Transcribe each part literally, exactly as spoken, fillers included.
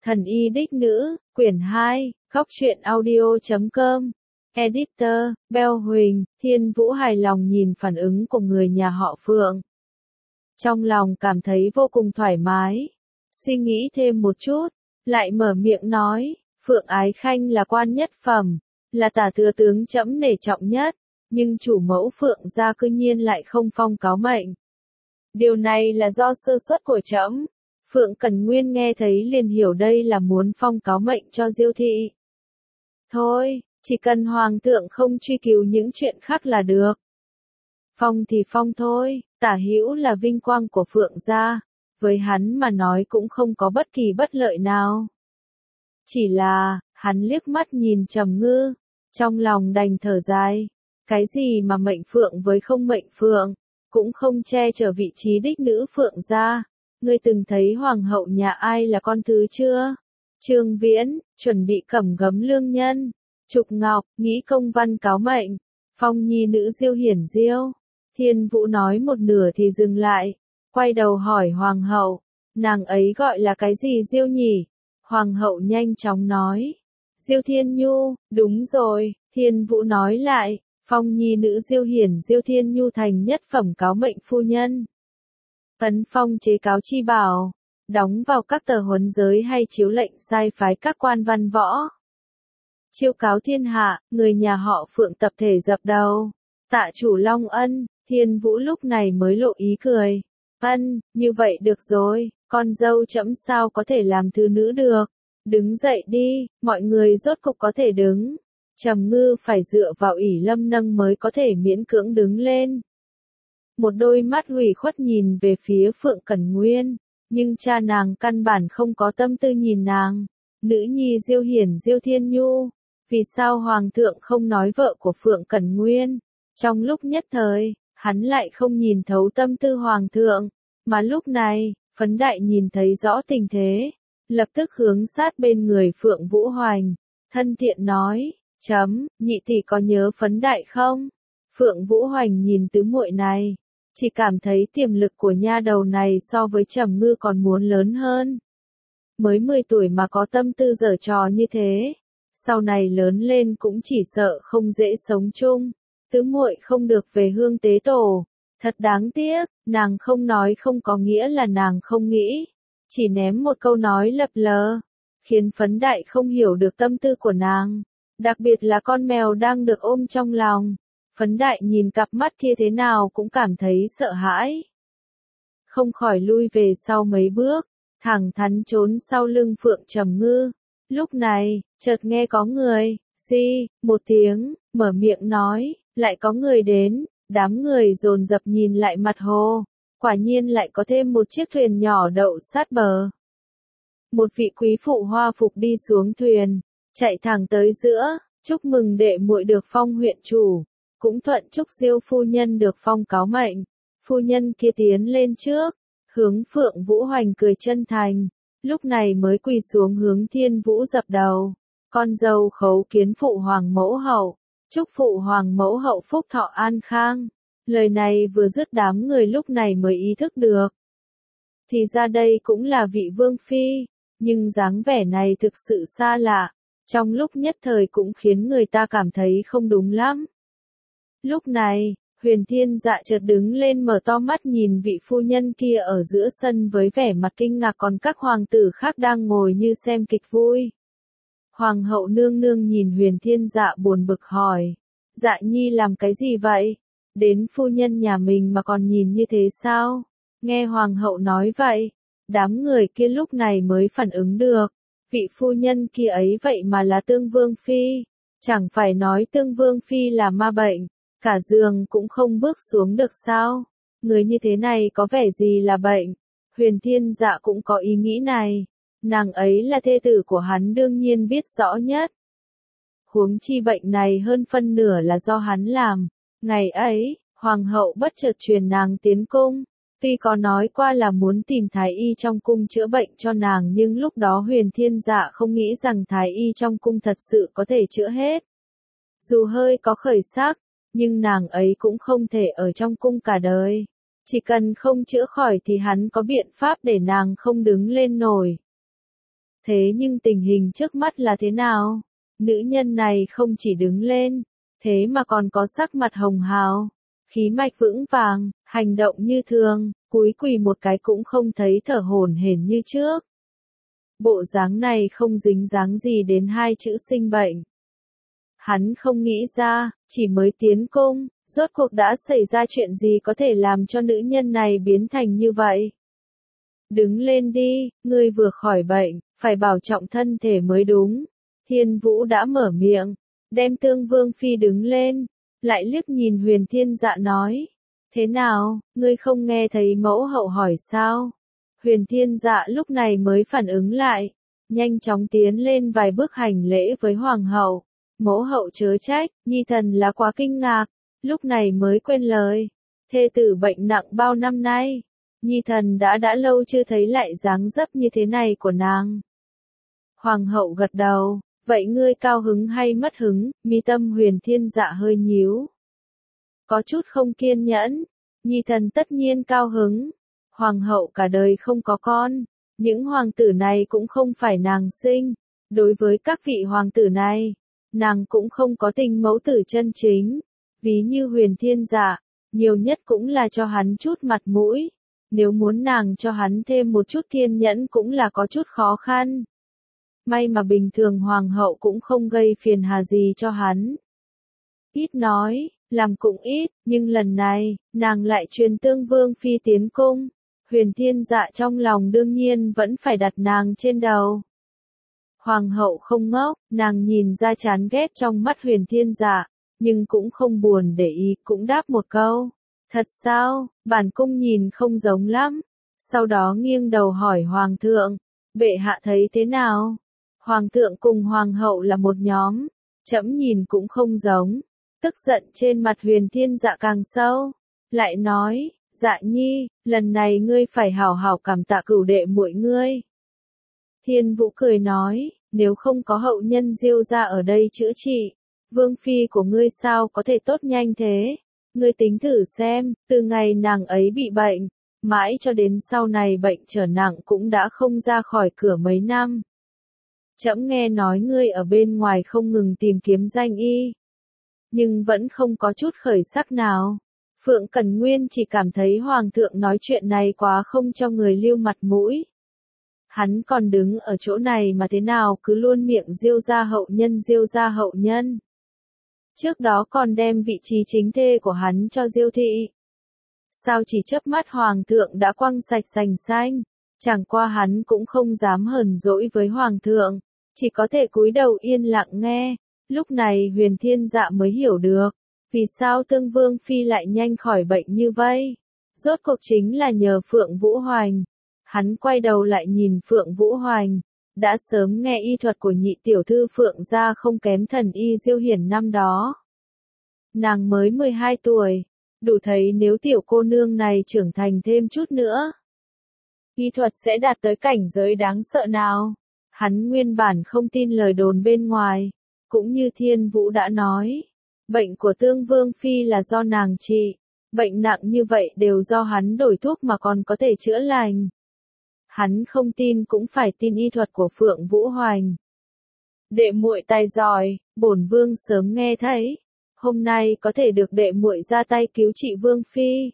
Thần y đích nữ, quyển hai, góc truyện audio chấm com. Editor, Bell Huỳnh, Thiên Vũ hài lòng nhìn phản ứng của người nhà họ Phượng. Trong lòng cảm thấy vô cùng thoải mái. Suy nghĩ thêm một chút, lại mở miệng nói, Phượng Ái Khanh là quan nhất phẩm, là tả thừa tướng trẫm nể trọng nhất, nhưng chủ mẫu Phượng gia cư nhiên lại không phong cáo mệnh. Điều này là do sơ suất của trẫm. Phượng Cẩn Nguyên nghe thấy liền hiểu đây là muốn phong cáo mệnh cho Diêu thị. Thôi, chỉ cần hoàng thượng không truy cứu những chuyện khác là được. Phong thì phong thôi, tả hữu là vinh quang của Phượng gia, với hắn mà nói cũng không có bất kỳ bất lợi nào. Chỉ là, hắn liếc mắt nhìn Trầm Ngư, trong lòng đành thở dài, cái gì mà mệnh Phượng với không mệnh Phượng, cũng không che chở vị trí đích nữ Phượng gia. Ngươi từng thấy hoàng hậu nhà ai là con thứ chưa? Trương Viễn, chuẩn bị cẩm gấm lương nhân. Trục Ngọc, nghĩ công văn cáo mệnh. Phong nhi nữ Diêu Hiển Diêu. Thiên Vũ nói một nửa thì dừng lại. Quay đầu hỏi hoàng hậu. Nàng ấy gọi là cái gì Diêu nhỉ? Hoàng hậu nhanh chóng nói. Diêu Thiên Nhu, đúng rồi. Thiên Vũ nói lại. Phong nhi nữ Diêu Hiển Diêu Thiên Nhu thành nhất phẩm cáo mệnh phu nhân. Ấn phong chế cáo chi bảo, đóng vào các tờ huấn giới hay chiếu lệnh sai phái các quan văn võ. Chiêu cáo thiên hạ, người nhà họ Phượng tập thể dập đầu. Tạ chủ Long Ân, Thiên Vũ lúc này mới lộ ý cười. Ân, như vậy được rồi, con dâu trẫm sao có thể làm thứ nữ được. Đứng dậy đi, mọi người rốt cục có thể đứng. Trầm Ngư phải dựa vào ỷ lâm nâng mới có thể miễn cưỡng đứng lên. Một đôi mắt ủy khuất nhìn về phía Phượng Cẩn Nguyên, nhưng cha nàng căn bản không có tâm tư nhìn nàng. Nữ nhi Diêu Hiển Diêu Thiên Nhu, vì sao hoàng thượng không nói vợ của Phượng Cẩn Nguyên? Trong lúc nhất thời, hắn lại không nhìn thấu tâm tư hoàng thượng, mà lúc này, Phấn Đại nhìn thấy rõ tình thế, lập tức hướng sát bên người Phượng Vũ Hoành, thân thiện nói, chấm, nhị tỷ có nhớ Phấn Đại không? Phượng Vũ Hoành nhìn tứ muội này, chỉ cảm thấy tiềm lực của nha đầu này so với Trầm Ngư còn muốn lớn hơn. Mới mười tuổi mà có tâm tư giở trò như thế, sau này lớn lên cũng chỉ sợ không dễ sống chung. Tứ muội không được về hương tế tổ, thật đáng tiếc, nàng không nói không có nghĩa là nàng không nghĩ, chỉ ném một câu nói lập lờ, khiến Phấn Đại không hiểu được tâm tư của nàng, đặc biệt là con mèo đang được ôm trong lòng. Phấn Đại nhìn cặp mắt kia thế nào cũng cảm thấy sợ hãi. Không khỏi lui về sau mấy bước, thẳng thắn trốn sau lưng Phượng Trầm Ngư. Lúc này, chợt nghe có người, xi, một tiếng, mở miệng nói, lại có người đến, đám người dồn dập nhìn lại mặt hồ. Quả nhiên lại có thêm một chiếc thuyền nhỏ đậu sát bờ. Một vị quý phụ hoa phục đi xuống thuyền, chạy thẳng tới giữa, chúc mừng đệ muội được phong huyện chủ. Cũng thuận chúc Diêu phu nhân được phong cáo mệnh. Phu nhân kia tiến lên trước, hướng Phượng Vũ Hoành cười chân thành, lúc này mới quỳ xuống hướng Thiên Vũ dập đầu. Con dâu khấu kiến phụ hoàng mẫu hậu, chúc phụ hoàng mẫu hậu phúc thọ an khang. Lời này vừa dứt đám người lúc này mới ý thức được. Thì ra đây cũng là vị vương phi, nhưng dáng vẻ này thực sự xa lạ, trong lúc nhất thời cũng khiến người ta cảm thấy không đúng lắm. Lúc này, Huyền Thiên Dạ chợt đứng lên mở to mắt nhìn vị phu nhân kia ở giữa sân với vẻ mặt kinh ngạc, còn các hoàng tử khác đang ngồi như xem kịch vui. Hoàng hậu nương nương nhìn Huyền Thiên Dạ buồn bực hỏi, Dạ nhi làm cái gì vậy? Đến phu nhân nhà mình mà còn nhìn như thế sao? Nghe hoàng hậu nói vậy, đám người kia lúc này mới phản ứng được, vị phu nhân kia ấy vậy mà là Tương Vương Phi, chẳng phải nói Tương Vương Phi là ma bệnh. Cả giường cũng không bước xuống được sao? Người như thế này có vẻ gì là bệnh? Huyền Thiên Dạ cũng có ý nghĩ này. Nàng ấy là thê tử của hắn đương nhiên biết rõ nhất. Huống chi bệnh này hơn phân nửa là do hắn làm. Ngày ấy, hoàng hậu bất chợt truyền nàng tiến cung. Tuy có nói qua là muốn tìm thái y trong cung chữa bệnh cho nàng, nhưng lúc đó Huyền Thiên Dạ không nghĩ rằng thái y trong cung thật sự có thể chữa hết. Dù hơi có khởi sắc, nhưng nàng ấy cũng không thể ở trong cung cả đời. Chỉ cần không chữa khỏi thì hắn có biện pháp để nàng không đứng lên nổi. Thế nhưng tình hình trước mắt là thế nào? Nữ nhân này không chỉ đứng lên, thế mà còn có sắc mặt hồng hào, khí mạch vững vàng, hành động như thường, cúi quỳ một cái cũng không thấy thở hổn hển như trước. Bộ dáng này không dính dáng gì đến hai chữ sinh bệnh. Hắn không nghĩ ra, chỉ mới tiến cung, rốt cuộc đã xảy ra chuyện gì có thể làm cho nữ nhân này biến thành như vậy. Đứng lên đi, ngươi vừa khỏi bệnh, phải bảo trọng thân thể mới đúng. Thiên Vũ đã mở miệng, đem Tương Vương Phi đứng lên, lại liếc nhìn Huyền Thiên Dạ nói. Thế nào, ngươi không nghe thấy mẫu hậu hỏi sao? Huyền Thiên Dạ lúc này mới phản ứng lại, nhanh chóng tiến lên vài bước hành lễ với Hoàng hậu. Mẫu hậu chớ trách, nhi thần là quá kinh ngạc, lúc này mới quên lời. Thê tử bệnh nặng bao năm nay, nhi thần đã đã lâu chưa thấy lại dáng dấp như thế này của nàng. Hoàng hậu gật đầu, vậy ngươi cao hứng hay mất hứng? Mi tâm Huyền Thiên Dạ hơi nhíu, có chút không kiên nhẫn. Nhi thần tất nhiên cao hứng. Hoàng hậu cả đời không có con, những hoàng tử này cũng không phải nàng sinh. Đối với các vị hoàng tử này, nàng cũng không có tình mẫu tử chân chính. Ví như Huyền Thiên Dạ, nhiều nhất cũng là cho hắn chút mặt mũi. Nếu muốn nàng cho hắn thêm một chút kiên nhẫn cũng là có chút khó khăn. May mà bình thường hoàng hậu cũng không gây phiền hà gì cho hắn. Ít nói, làm cũng ít, nhưng lần này, nàng lại truyền Tương Vương Phi tiến cung. Huyền Thiên Dạ trong lòng đương nhiên vẫn phải đặt nàng trên đầu. Hoàng hậu không ngốc, nàng nhìn ra chán ghét trong mắt Huyền Thiên Dạ, nhưng cũng không buồn để ý, cũng đáp một câu. Thật sao, bản cung nhìn không giống lắm. Sau đó nghiêng đầu hỏi Hoàng thượng, bệ hạ thấy thế nào? Hoàng thượng cùng Hoàng hậu là một nhóm, trẫm nhìn cũng không giống. Tức giận trên mặt Huyền Thiên Dạ càng sâu, lại nói, Dạ nhi, lần này ngươi phải hảo hảo cảm tạ cửu đệ muội ngươi. Thiên Vũ cười nói, nếu không có hậu nhân Diêu gia ở đây chữa trị, vương phi của ngươi sao có thể tốt nhanh thế? Ngươi tính thử xem, từ ngày nàng ấy bị bệnh, mãi cho đến sau này bệnh trở nặng cũng đã không ra khỏi cửa mấy năm. Trẫm nghe nói ngươi ở bên ngoài không ngừng tìm kiếm danh y, nhưng vẫn không có chút khởi sắc nào. Phượng Cẩn Nguyên chỉ cảm thấy Hoàng thượng nói chuyện này quá không cho người lưu mặt mũi. Hắn còn đứng ở chỗ này mà thế nào cứ luôn miệng Diêu gia hậu nhân Diêu gia hậu nhân. Trước đó còn đem vị trí chính thê của hắn cho Diêu thị. Sao chỉ chớp mắt Hoàng thượng đã quăng sạch sành xanh, chẳng qua hắn cũng không dám hờn dỗi với Hoàng thượng, chỉ có thể cúi đầu yên lặng nghe. Lúc này Huyền Thiên Dạ mới hiểu được, vì sao Tương Vương Phi lại nhanh khỏi bệnh như vậy. Rốt cuộc chính là nhờ Phượng Vũ Hoành. Hắn quay đầu lại nhìn Phượng Vũ Hoành, đã sớm nghe y thuật của nhị tiểu thư Phượng gia không kém thần y Diêu Hiển năm đó. Nàng mới mười hai tuổi, đủ thấy nếu tiểu cô nương này trưởng thành thêm chút nữa, y thuật sẽ đạt tới cảnh giới đáng sợ nào. Hắn nguyên bản không tin lời đồn bên ngoài, cũng như Thiên Vũ đã nói, bệnh của Tương Vương Phi là do nàng trị, bệnh nặng như vậy đều do hắn đổi thuốc mà còn có thể chữa lành. Hắn không tin cũng phải tin y thuật của Phượng Vũ Hoành. Đệ muội tài giỏi, bổn vương sớm nghe thấy, hôm nay có thể được đệ muội ra tay cứu trị Vương Phi.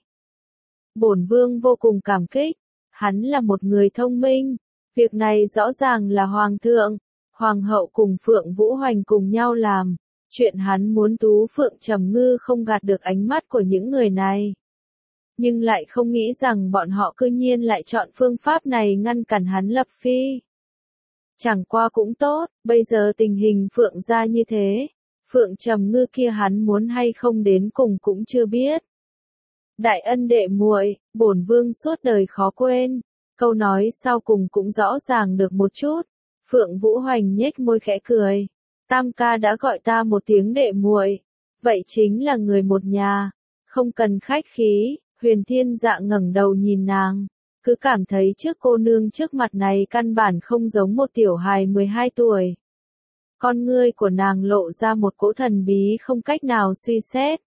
Bổn vương vô cùng cảm kích, hắn là một người thông minh, việc này rõ ràng là Hoàng thượng, Hoàng hậu cùng Phượng Vũ Hoành cùng nhau làm, chuyện hắn muốn Tú Phượng Trầm Ngư không gạt được ánh mắt của những người này. Nhưng lại không nghĩ rằng bọn họ cư nhiên lại chọn phương pháp này ngăn cản hắn lập phi. Chẳng qua cũng tốt, bây giờ tình hình Phượng gia như thế, Phượng Trầm Ngư kia hắn muốn hay không đến cùng cũng chưa biết. Đại ân đệ muội, bổn vương suốt đời khó quên. Câu nói sau cùng cũng rõ ràng được một chút. Phượng Vũ Hoành nhếch môi khẽ cười. Tam ca đã gọi ta một tiếng đệ muội, vậy chính là người một nhà, không cần khách khí. Huyền Thiên Dạ ngẩng đầu nhìn nàng, cứ cảm thấy trước cô nương trước mặt này căn bản không giống một tiểu hài mười hai tuổi. Con ngươi của nàng lộ ra một cỗ thần bí không cách nào suy xét.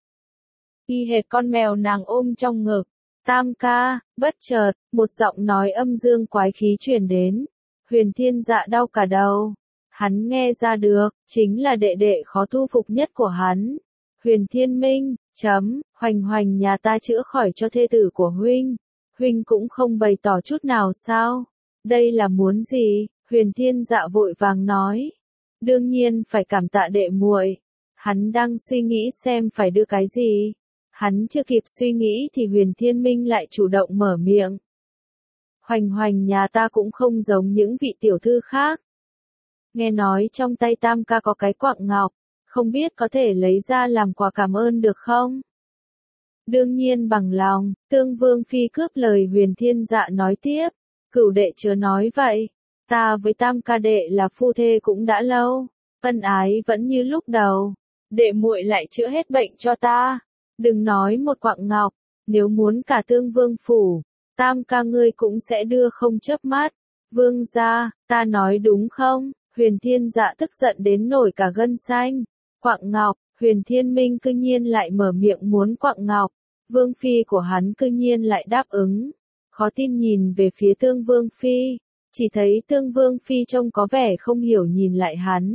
Y hệt con mèo nàng ôm trong ngực. Tam ca, bất chợt, một giọng nói âm dương quái khí truyền đến. Huyền Thiên Dạ đau cả đầu. Hắn nghe ra được, chính là đệ đệ khó thu phục nhất của hắn. Huyền Thiên Minh, chấm, Hoành Hoành nhà ta chữa khỏi cho thê tử của huynh. Huynh cũng không bày tỏ chút nào sao? Đây là muốn gì? Huyền Thiên Dạ vội vàng nói. Đương nhiên phải cảm tạ đệ muội. Hắn đang suy nghĩ xem phải đưa cái gì. Hắn chưa kịp suy nghĩ thì Huyền Thiên Minh lại chủ động mở miệng. Hoành Hoành nhà ta cũng không giống những vị tiểu thư khác. Nghe nói trong tay Tam ca có cái quặng ngọc, không biết có thể lấy ra làm quà cảm ơn được không? Đương nhiên bằng lòng, Tương Vương Phi cướp lời Huyền Thiên Dạ nói tiếp. Cửu đệ chớ nói vậy, ta với Tam ca đệ là phu thê cũng đã lâu, ân ái vẫn như lúc đầu. Đệ muội lại chữa hết bệnh cho ta, đừng nói một quặng ngọc, nếu muốn cả Tương Vương phủ, Tam ca ngươi cũng sẽ đưa không chớp mắt. Vương gia, ta nói đúng không? Huyền Thiên Dạ tức giận đến nổi cả gân xanh. Quặng ngọc, Huyền Thiên Minh cư nhiên lại mở miệng muốn quặng ngọc. Vương Phi của hắn cư nhiên lại đáp ứng. Khó tin nhìn về phía Tương Vương Phi. Chỉ thấy Tương Vương Phi trông có vẻ không hiểu nhìn lại hắn.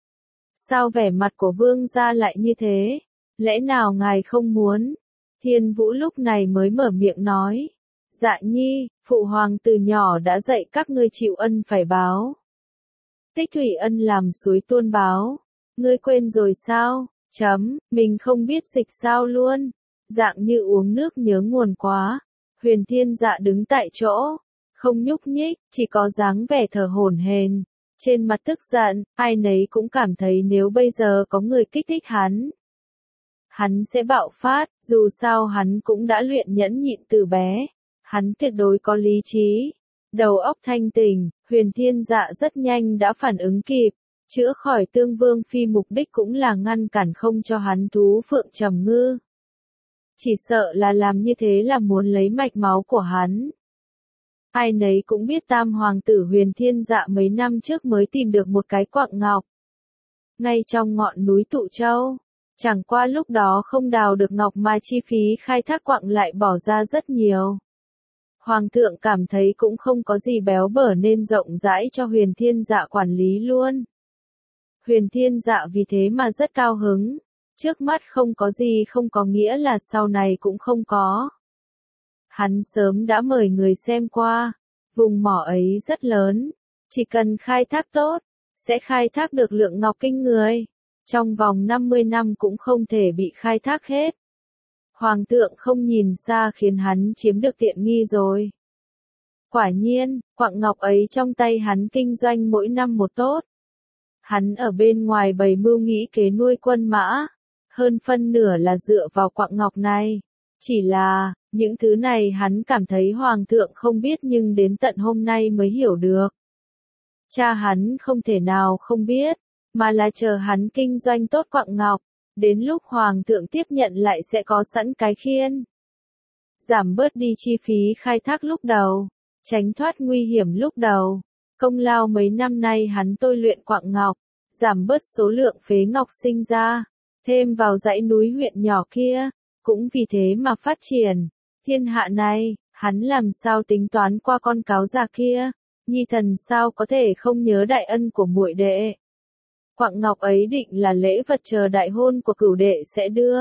Sao vẻ mặt của Vương gia lại như thế? Lẽ nào ngài không muốn? Thiên Vũ lúc này mới mở miệng nói. Dạ nhi, phụ hoàng từ nhỏ đã dạy các ngươi chịu ân phải báo. Tích thủy ân làm suối tuôn báo. Ngươi quên rồi sao? Chấm, mình không biết dịch sao luôn. Dạng như uống nước nhớ nguồn quá. Huyền Thiên Dạ đứng tại chỗ, không nhúc nhích, chỉ có dáng vẻ thở hổn hển, trên mặt tức giận, ai nấy cũng cảm thấy nếu bây giờ có người kích thích hắn, hắn sẽ bạo phát, dù sao hắn cũng đã luyện nhẫn nhịn từ bé, hắn tuyệt đối có lý trí, đầu óc thanh tỉnh. Huyền Thiên Dạ rất nhanh đã phản ứng kịp, chữa khỏi Tương Vương Phi mục đích cũng là ngăn cản không cho hắn thú phượng trầm ngư. Chỉ sợ là làm như thế là muốn lấy mạch máu của hắn. Ai nấy cũng biết Tam Hoàng tử Huyền Thiên Dạ mấy năm trước mới tìm được một cái quặng ngọc. Ngay trong ngọn núi Tụ Châu. Chẳng qua lúc đó không đào được ngọc mà chi phí khai thác quặng lại bỏ ra rất nhiều. Hoàng thượng cảm thấy cũng không có gì béo bở nên rộng rãi cho Huyền Thiên Dạ quản lý luôn. Huyền Thiên Dạ vì thế mà rất cao hứng. Trước mắt không có gì không có nghĩa là sau này cũng không có. Hắn sớm đã mời người xem qua, vùng mỏ ấy rất lớn, chỉ cần khai thác tốt, sẽ khai thác được lượng ngọc kinh người. Trong vòng năm mươi năm cũng không thể bị khai thác hết. Hoàng thượng không nhìn xa khiến hắn chiếm được tiện nghi rồi. Quả nhiên, quặng ngọc ấy trong tay hắn kinh doanh mỗi năm một tốt. Hắn ở bên ngoài bày mưu nghĩ kế nuôi quân mã. Hơn phân nửa là dựa vào quặng ngọc này. Chỉ là, những thứ này hắn cảm thấy Hoàng thượng không biết nhưng đến tận hôm nay mới hiểu được. Cha hắn không thể nào không biết, mà là chờ hắn kinh doanh tốt quặng ngọc. Đến lúc Hoàng thượng tiếp nhận lại sẽ có sẵn cái khiên. Giảm bớt đi chi phí khai thác lúc đầu, tránh thoát nguy hiểm lúc đầu. Công lao mấy năm nay hắn tôi luyện quặng ngọc, giảm bớt số lượng phế ngọc sinh ra. Thêm vào dãy núi huyện nhỏ kia, cũng vì thế mà phát triển. Thiên hạ này, hắn làm sao tính toán qua con cáo già kia, nhi thần sao có thể không nhớ đại ân của muội đệ. Quặng ngọc ấy định là lễ vật chờ đại hôn của cửu đệ sẽ đưa.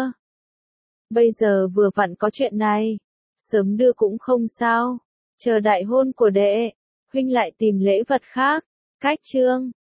Bây giờ vừa vặn có chuyện này, sớm đưa cũng không sao, chờ đại hôn của đệ, huynh lại tìm lễ vật khác. Cách chương